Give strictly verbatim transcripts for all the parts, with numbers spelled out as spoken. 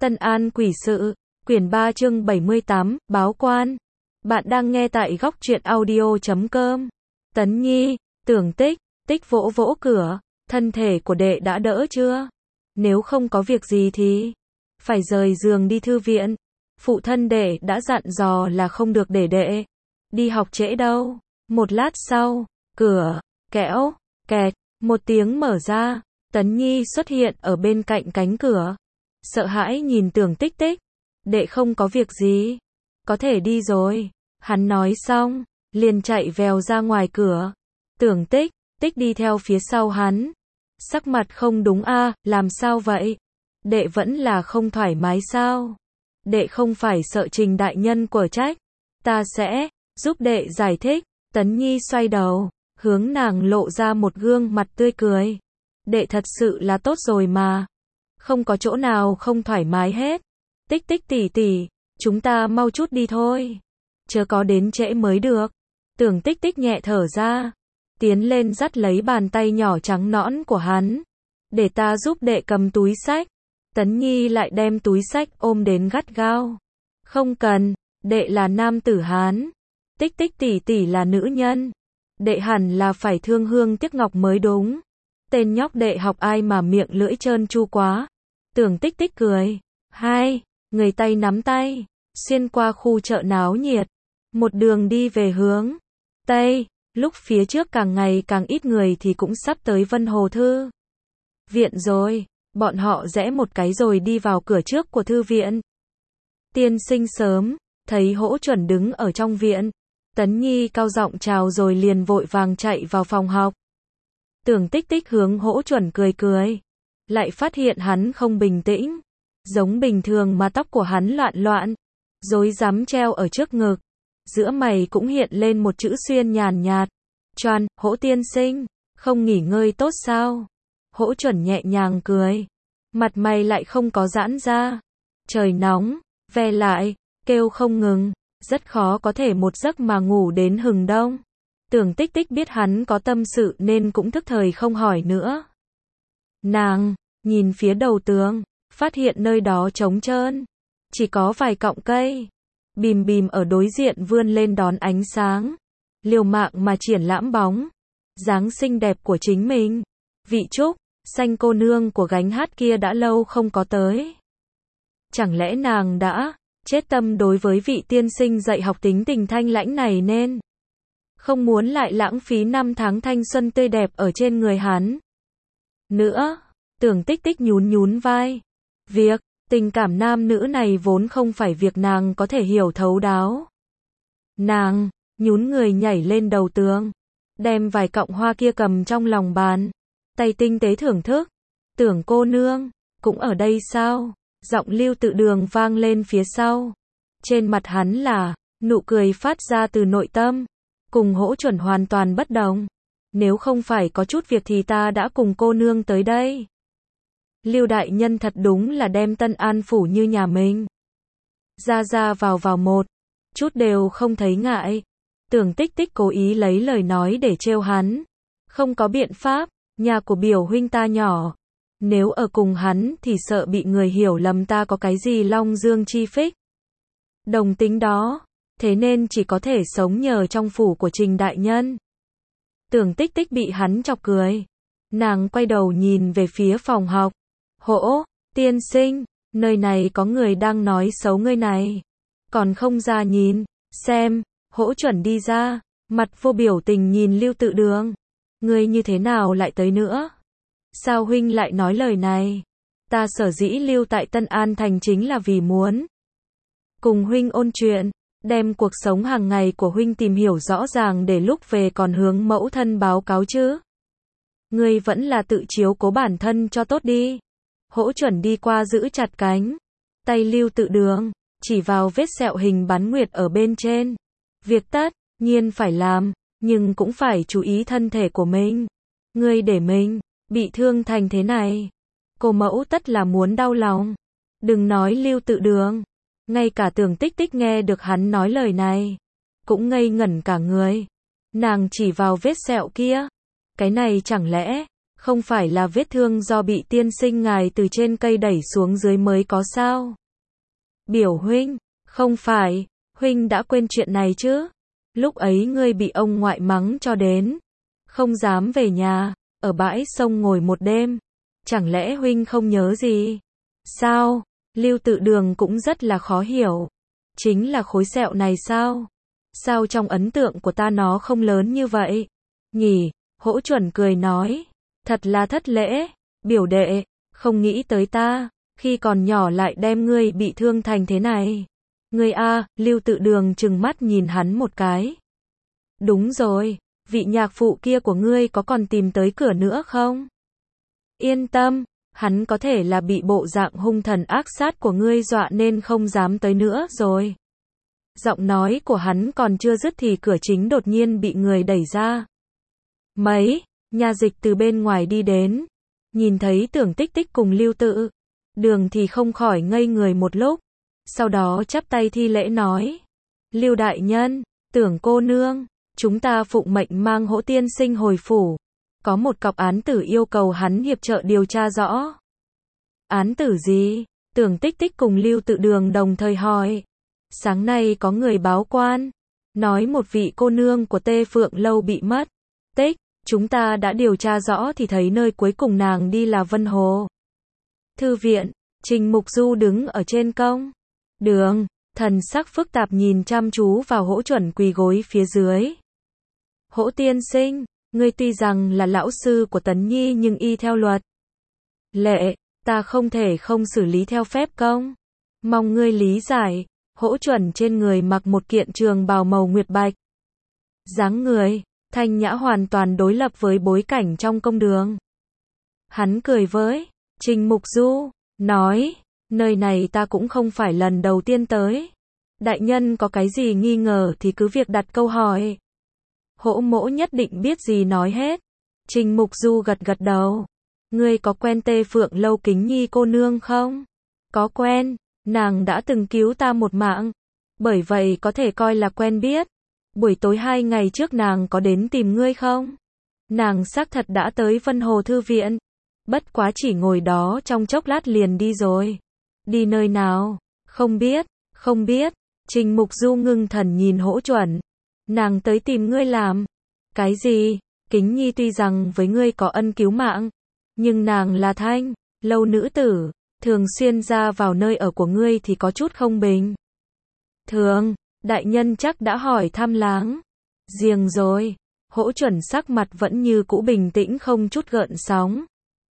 Tân An quỷ sự, quyển ba chương bảy mươi tám, báo quan. Bạn đang nghe tại góc truyện audio chấm com. Tấn Nhi, Tưởng Tích, Tích vỗ vỗ cửa, thân thể của đệ đã đỡ chưa? Nếu không có việc gì thì phải rời giường đi thư viện. Phụ thân đệ đã dặn dò là không được để đệ đi học trễ đâu. Một lát sau, cửa, kẽo, kẹt, một tiếng mở ra, Tấn Nhi xuất hiện ở bên cạnh cánh cửa. Sợ hãi nhìn Tưởng Tích Tích. Đệ không có việc gì. Có thể đi rồi. Hắn nói xong, liền chạy vèo ra ngoài cửa. Tưởng Tích, Tích đi theo phía sau hắn. Sắc mặt không đúng a, à, làm sao vậy? Đệ vẫn là không thoải mái sao? Đệ không phải sợ Trình đại nhân của trách. Ta sẽ giúp đệ giải thích. Tấn Nhi xoay đầu, hướng nàng lộ ra một gương mặt tươi cười. Đệ thật sự là tốt rồi mà. Không có chỗ nào không thoải mái hết. Tích Tích tỷ tỷ, chúng ta mau chút đi thôi. Chớ có đến trễ mới được. Tưởng Tích Tích nhẹ thở ra, tiến lên dắt lấy bàn tay nhỏ trắng nõn của hắn. Để ta giúp đệ cầm túi sách. Tấn Nhi lại đem túi sách ôm đến gắt gao. Không cần, đệ là nam tử Hán. Tích Tích tỷ tỷ là nữ nhân. Đệ hẳn là phải thương hương tiếc ngọc mới đúng. Tên nhóc đệ học ai mà miệng lưỡi trơn tru quá. Tưởng Tích Tích cười. Hai, người tay nắm tay, xuyên qua khu chợ náo nhiệt. Một đường đi về hướng Tây, lúc phía trước càng ngày càng ít người thì cũng sắp tới Vân Hồ Thư viện rồi. Bọn họ rẽ một cái rồi đi vào cửa trước của thư viện. Tiên sinh sớm, thấy Hỗ Chuẩn đứng ở trong viện. Tấn Nhi cao giọng chào rồi liền vội vàng chạy vào phòng học. Tưởng Tích Tích hướng Hỗ Chuẩn cười cười. Lại phát hiện hắn không bình tĩnh. Giống bình thường mà tóc của hắn loạn loạn, rối rắm treo ở trước ngực. Giữa mày cũng hiện lên một chữ xuyên nhàn nhạt. Choan, Hỗ tiên sinh, không nghỉ ngơi tốt sao? Hỗ Chuẩn nhẹ nhàng cười. Mặt mày lại không có giãn ra. Trời nóng, ve lại, kêu không ngừng. Rất khó có thể một giấc mà ngủ đến hừng đông. Tưởng Tích Tích biết hắn có tâm sự nên cũng thức thời không hỏi nữa. Nàng nhìn phía đầu tường, phát hiện nơi đó trống trơn, chỉ có vài cọng cây bìm bìm ở đối diện vươn lên đón ánh sáng, liều mạng mà triển lãm bóng dáng xinh đẹp của chính mình. Vị Trúc, xanh cô nương của gánh hát kia đã lâu không có tới. Chẳng lẽ nàng đã chết tâm đối với vị tiên sinh dạy học tính tình thanh lãnh này nên không muốn lại lãng phí năm tháng thanh xuân tươi đẹp ở trên người hắn nữa. Tưởng Tích Tích nhún nhún vai. Việc, tình cảm nam nữ này vốn không phải việc nàng có thể hiểu thấu đáo. Nàng, nhún người nhảy lên đầu tường, đem vài cọng hoa kia cầm trong lòng bàn, tay tinh tế thưởng thức. Tưởng cô nương, cũng ở đây sao? Giọng Lưu Tự Đường vang lên phía sau. Trên mặt hắn là, nụ cười phát ra từ nội tâm, cùng Hỗ Chuẩn hoàn toàn bất đồng. Nếu không phải có chút việc thì ta đã cùng cô nương tới đây. Lưu đại nhân thật đúng là đem Tân An phủ như nhà mình. Ra ra vào vào một chút đều không thấy ngại. Tưởng Tích Tích cố ý lấy lời nói để trêu hắn. Không có biện pháp, nhà của biểu huynh ta nhỏ. Nếu ở cùng hắn thì sợ bị người hiểu lầm ta có cái gì long dương chi phích. Đồng tính đó, thế nên chỉ có thể sống nhờ trong phủ của Trình đại nhân. Tưởng Tích Tích bị hắn chọc cười. Nàng quay đầu nhìn về phía phòng học. Hỗ, tiên sinh, nơi này có người đang nói xấu ngươi này. Còn không ra nhìn, xem. Hỗ Chuẩn đi ra, mặt vô biểu tình nhìn Lưu Tự Đường. Ngươi như thế nào lại tới nữa? Sao huynh lại nói lời này? Ta sở dĩ lưu tại Tân An Thành chính là vì muốn cùng huynh ôn chuyện, đem cuộc sống hàng ngày của huynh tìm hiểu rõ ràng để lúc về còn hướng mẫu thân báo cáo chứ. Ngươi vẫn là tự chiếu cố bản thân cho tốt đi. Hỗ Chuẩn đi qua giữ chặt cánh tay Lưu Tự Đường, chỉ vào vết sẹo hình bán nguyệt ở bên trên. Việc tất nhiên phải làm, nhưng cũng phải chú ý thân thể của mình. Ngươi để mình bị thương thành thế này, cô mẫu tất là muốn đau lòng. Đừng nói Lưu Tự Đường, ngay cả Tưởng Tích Tích nghe được hắn nói lời này, cũng ngây ngẩn cả người. Nàng chỉ vào vết sẹo kia. Cái này chẳng lẽ Không phải là vết thương do bị tiên sinh ngài từ trên cây đẩy xuống dưới mới có sao? Biểu huynh, không phải, huynh đã quên chuyện này chứ? Lúc ấy ngươi bị ông ngoại mắng cho đến không dám về nhà, ở bãi sông ngồi một đêm. Chẳng lẽ huynh không nhớ gì? Sao? Lưu Tự Đường cũng rất là khó hiểu. Chính là khối sẹo này sao? Sao trong ấn tượng của ta nó không lớn như vậy? Nhỉ, Hỗ Chuẩn cười nói. Thật là thất lễ, biểu đệ, không nghĩ tới ta, khi còn nhỏ lại đem ngươi bị thương thành thế này. Ngươi a, Lưu Tự Đường trừng mắt nhìn hắn một cái. Đúng rồi, vị nhạc phụ kia của ngươi có còn tìm tới cửa nữa không? Yên tâm, hắn có thể là bị bộ dạng hung thần ác sát của ngươi dọa nên không dám tới nữa rồi. Giọng nói của hắn còn chưa dứt thì cửa chính đột nhiên bị người đẩy ra. Mấy, Nha Dịch từ bên ngoài đi đến, nhìn thấy Tưởng Tích Tích cùng Lưu Tự Đường thì không khỏi ngây người một lúc, sau đó chắp tay thi lễ nói. Lưu đại nhân, Tưởng cô nương, chúng ta phụng mệnh mang Hỗ tiên sinh hồi phủ. Có một cọc án tử yêu cầu hắn hiệp trợ điều tra rõ. Án tử gì? Tưởng Tích Tích cùng Lưu Tự Đường đồng thời hỏi. Sáng nay có người báo quan, nói một vị cô nương của Tê Phượng Lâu bị mất tích. Chúng ta đã điều tra rõ thì thấy nơi cuối cùng nàng đi là Vân Hồ Thư viện. Trình Mục Du đứng ở trên công đường, thần sắc phức tạp nhìn chăm chú vào Hỗ Chuẩn quỳ gối phía dưới. Hỗ tiên sinh, ngươi tuy rằng là lão sư của Tấn Nhi nhưng y theo luật lệ, ta không thể không xử lý theo phép công. Mong ngươi lý giải. Hỗ Chuẩn trên người mặc một kiện trường bào màu nguyệt bạch. Dáng người thanh nhã hoàn toàn đối lập với bối cảnh trong công đường. Hắn cười với Trình Mục Du, nói, nơi này ta cũng không phải lần đầu tiên tới. Đại nhân có cái gì nghi ngờ thì cứ việc đặt câu hỏi. Hỗ mỗ nhất định biết gì nói hết. Trình Mục Du gật gật đầu. Ngươi có quen Tê Phượng Lâu Kính Nhi cô nương không? Có quen, nàng đã từng cứu ta một mạng. Bởi vậy có thể coi là quen biết. Buổi tối hai ngày trước nàng có đến tìm ngươi không? Nàng xác thật đã tới Vân Hồ Thư viện. Bất quá chỉ ngồi đó trong chốc lát liền đi rồi. Đi nơi nào? Không biết, không biết. Trình Mục Du ngưng thần nhìn Hỗ Chuẩn. Nàng tới tìm ngươi làm. Cái gì? Kính Nhi tuy rằng với ngươi có ân cứu mạng, nhưng nàng là Thanh Lâu nữ tử, thường xuyên ra vào nơi ở của ngươi thì có chút không bình thường. Đại nhân chắc đã hỏi thăm láng giềng rồi. Hỗ Chuẩn sắc mặt vẫn như cũ bình tĩnh không chút gợn sóng.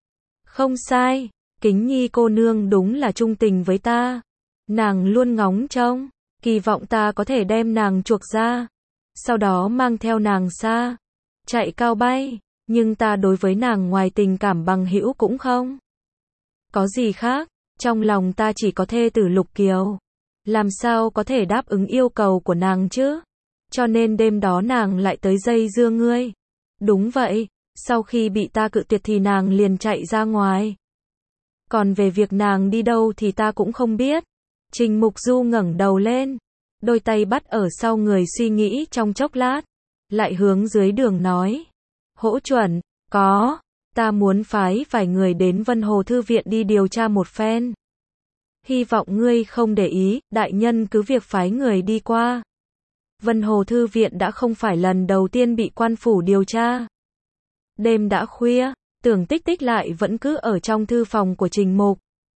Không sai, Kính Nhi cô nương đúng là trung tình với ta. Nàng luôn ngóng trông, kỳ vọng ta có thể đem nàng chuộc ra, sau đó mang theo nàng xa, chạy cao bay, nhưng ta đối với nàng ngoài tình cảm bằng hữu cũng không có gì khác, trong lòng ta chỉ có thê tử Lục Kiều. Làm sao có thể đáp ứng yêu cầu của nàng chứ? Cho nên đêm đó nàng lại tới dây dưa ngươi. Đúng vậy, sau khi bị ta cự tuyệt thì nàng liền chạy ra ngoài. Còn về việc nàng đi đâu thì ta cũng không biết. Trình Mục Du ngẩng đầu lên, đôi tay bắt ở sau người suy nghĩ trong chốc lát, lại hướng dưới đường nói. Hỗ Chuẩn, có, ta muốn phái vài người đến Vân Hồ Thư viện đi điều tra một phen. Hy vọng ngươi không để ý, đại nhân cứ việc phái người đi qua. Vân Hồ Thư viện đã không phải lần đầu tiên bị quan phủ điều tra. Đêm đã khuya, Tưởng Tích Tích lại vẫn cứ ở trong thư phòng của Trình Mục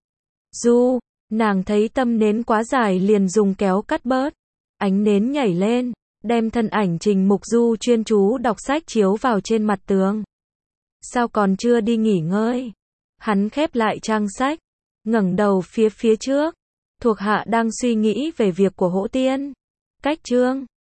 Du, nàng thấy tâm nến quá dài liền dùng kéo cắt bớt. Ánh nến nhảy lên, đem thân ảnh Trình Mục Du chuyên chú đọc sách chiếu vào trên mặt tường. Sao còn chưa đi nghỉ ngơi? Hắn khép lại trang sách, ngẩng đầu phía phía trước. Thuộc hạ đang suy nghĩ về việc của Hỗ tiên. Cách chương